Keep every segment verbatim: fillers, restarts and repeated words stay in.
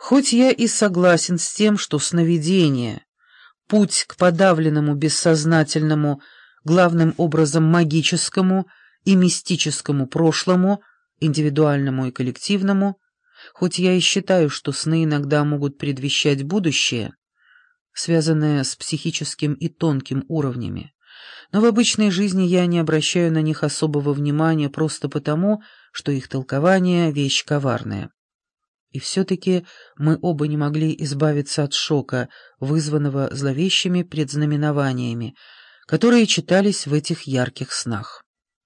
Хоть я и согласен с тем, что сновидение — путь к подавленному бессознательному, главным образом магическому и мистическому прошлому, индивидуальному и коллективному, хоть я и считаю, что сны иногда могут предвещать будущее, связанное с психическим и тонким уровнями, но в обычной жизни я не обращаю на них особого внимания просто потому, что их толкование — вещь коварная. И все-таки мы оба не могли избавиться от шока, вызванного зловещими предзнаменованиями, которые читались в этих ярких снах.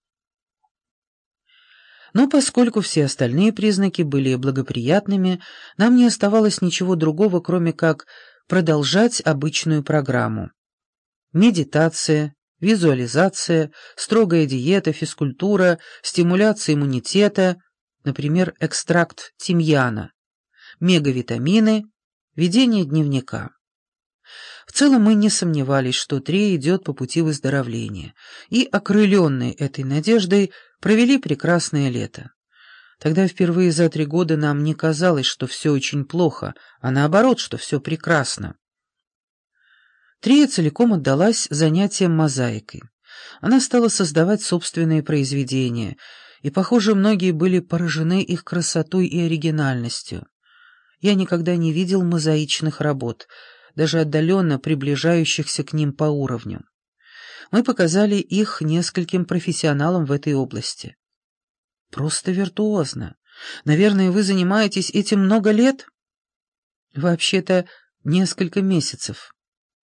Но поскольку все остальные признаки были благоприятными, нам не оставалось ничего другого, кроме как продолжать обычную программу. Медитация, визуализация, строгая диета, физкультура, стимуляция иммунитета, например, экстракт тимьяна, мегавитамины, ведение дневника. В целом мы не сомневались, что Трея идет по пути выздоровления, и, окрыленные этой надеждой, провели прекрасное лето. Тогда впервые за три года нам не казалось, что все очень плохо, а наоборот, что все прекрасно. Трея целиком отдалась занятиям мозаикой. Она стала создавать собственные произведения, и, похоже, многие были поражены их красотой и оригинальностью. Я никогда не видел мозаичных работ, даже отдаленно приближающихся к ним по уровню. Мы показали их нескольким профессионалам в этой области. Просто виртуозно. Наверное, вы занимаетесь этим много лет? Вообще-то, несколько месяцев.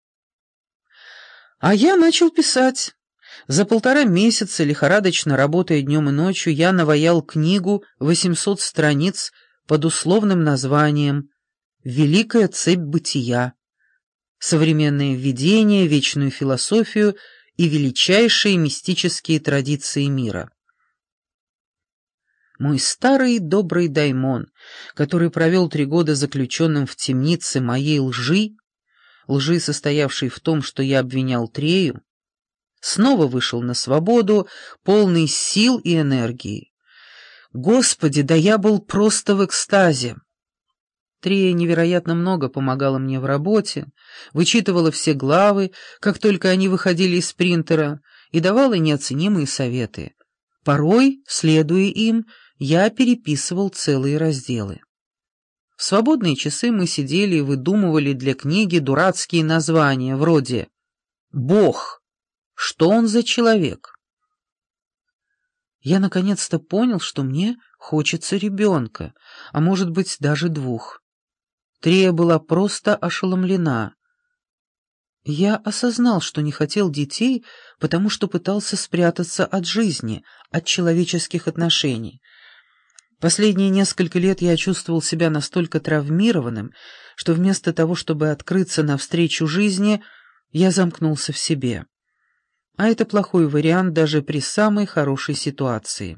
А я начал писать. За полтора месяца, лихорадочно работая днем и ночью, я наваял книгу восемьсот страниц под условным названием «Великая цепь бытия», современное введение, вечную философию и величайшие мистические традиции мира. Мой старый добрый даймон, который провел три года заключенным в темнице моей лжи, лжи, состоявшей в том, что я обвинял Трею, снова вышел на свободу, полный сил и энергии. Господи, да я был просто в экстазе. Трея невероятно много помогала мне в работе, вычитывала все главы, как только они выходили из принтера, и давала неоценимые советы. Порой, следуя им, я переписывал целые разделы. В свободные часы мы сидели и выдумывали для книги дурацкие названия, вроде «Бог». Что он за человек? Я наконец-то понял, что мне хочется ребенка, а может быть даже двух. Трея была просто ошеломлена. Я осознал, что не хотел детей, потому что пытался спрятаться от жизни, от человеческих отношений. Последние несколько лет я чувствовал себя настолько травмированным, что вместо того, чтобы открыться навстречу жизни, я замкнулся в себе. А это плохой вариант даже при самой хорошей ситуации.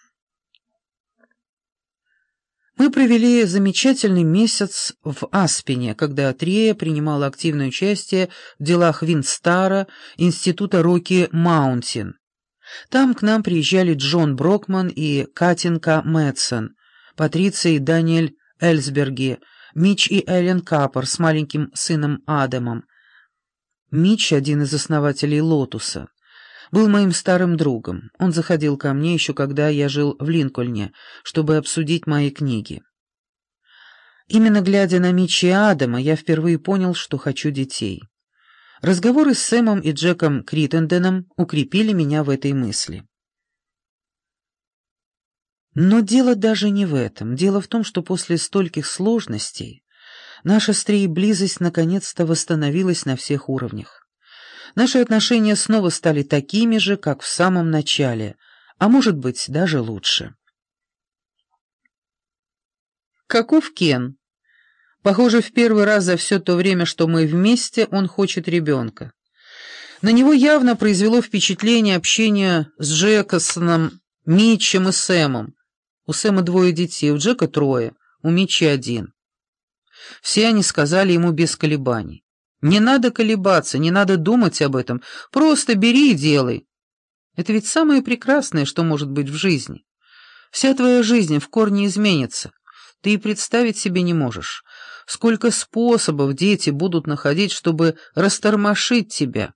Мы провели замечательный месяц в Аспене, когда Трея принимала активное участие в делах Винстара, института Роки Маунтин. Там к нам приезжали Джон Брокман и Катинка Мэтсон, Патриция и Даниэль Эльсберги, Митч и Эллен Каппер с маленьким сыном Адамом. Митч, один из основателей «Лотуса», был моим старым другом. Он заходил ко мне еще когда я жил в Линкольне, чтобы обсудить мои книги. Именно глядя на Митча и Адама, я впервые понял, что хочу детей. Разговоры с Сэмом и Джеком Криттенденом укрепили меня в этой мысли. Но дело даже не в этом. Дело в том, что после стольких сложностей наша с Треей близость наконец-то восстановилась на всех уровнях. Наши отношения снова стали такими же, как в самом начале, а может быть, даже лучше. Каков Кен? Похоже, в первый раз за все то время, что мы вместе, он хочет ребенка. На него явно произвело впечатление общение с Джексоном, Митчем и Сэмом. У Сэма двое детей, у Джека трое, у Митча один. Все они сказали ему без колебаний: «Не надо колебаться, не надо думать об этом, просто бери и делай». Это ведь самое прекрасное, что может быть в жизни. Вся твоя жизнь в корне изменится. Ты и представить себе не можешь, сколько способов дети будут находить, чтобы растормошить тебя.